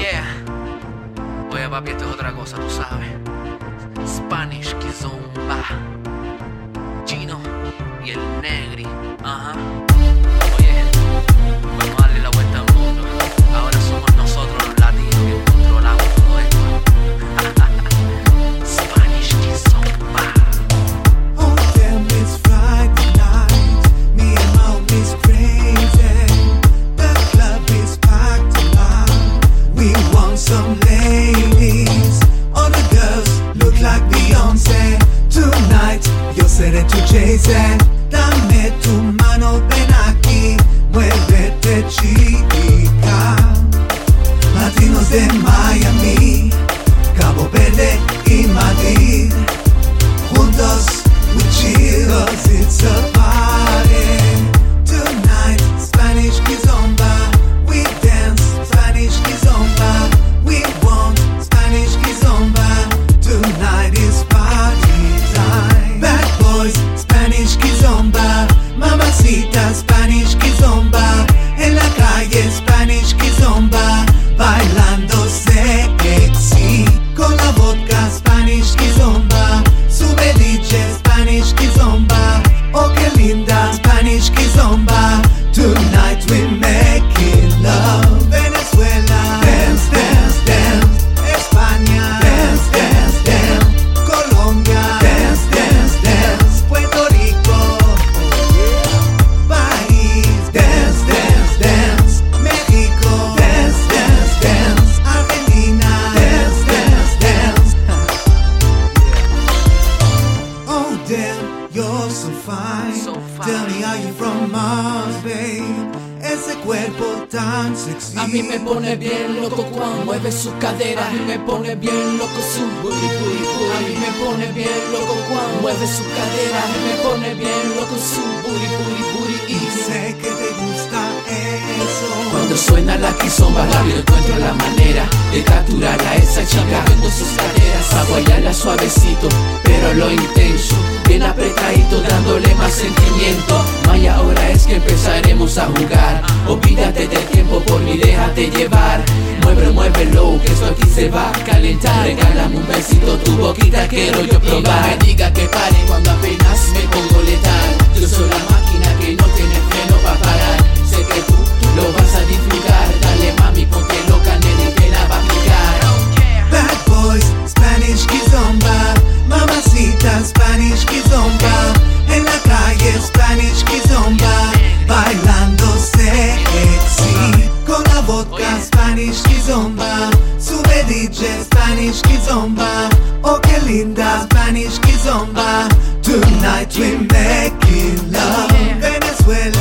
Yeah. Oye, papi, esto es otra cosa, tú sabes. Spanish Kizomba, Chino y el Negri. Ajá. Oye, vamos a darle la vuelta al mundo. Ahora somos nosotros los latinos que controlamos todo esto. Spanish Kizomba. Oh damn, it's Friday night. Me and my homies crazy. The club is packed tonight. We want some ladies. All the girls look like Beyoncé. Tonight, yo seré tu Jay-Z. Dame tu mano, ven aquí. Muévete, chica. Latinos de Miami, Cabo Verde y Madrid. Juntos, we chill, 'cause it's a party. Tonight, Spanish Kizomba. We dance, Spanish Kizomba. We want Spanish Kizomba. Tonight is party time. Bad boys, Spanish Kizomba. Mamacita, Spanish Kizomba. En la calle, Spanish Kizomba. Bailando sexy. Con la vodka, Spanish Kizomba. Sube DJ, Spanish Kizomba. Oh, qué linda, Spanish Kizomba. Tonight we making love. Venezuela, dance, dance, dance. España, dance, dance, dance. Colombia, dance, dance, dance. Puerto Rico, país, dance, dance, dance. México, dance, dance, dance. Argentina, dance, dance, dance. Oh damn, you're so fine. So fine. Tell me, are you from Mars, babe? Ese cuerpo tan sexy. A mí me pone bien loco cuando mueve su cadera. A mí me pone bien loco su booty, booty, booty. A mí me pone bien loco cuando mueve su cadera. A mí me pone bien loco su booty, booty, booty. Y sé que te gusta eso. Cuando suena la kizomba, rápido encuentro la manera de capturar a esa chica moviendo sus caderas, a guayarla suavecito, pero lo intenso, bien apretadito, dándole más sentimiento. Maya, ahora es que empezaremos a jugar. Olvídate del tiempo, por mí déjate llevar. Muévelo, muévelo, que esto aquí se va a calentar. Regálame un besito, tu boquita quiero yo probar. Y no me diga que pare cuando apenas me pongo letal. Yo soy la máquina que no tiene freno para parar. Sé que tú lo vas a disfrutar. Dale mami, ponte loca, nene, que la va a aplicar. Bad boys, Spanish Kizomba. Mamacita, Spanish Kizomba. En la calle, Spanish Kizomba. Bailando sexy. Con la vodka, Spanish Kizomba. Sube DJ, Spanish Kizomba. Oh, qué linda, Spanish Kizomba. Tonight we making love. Venezuela.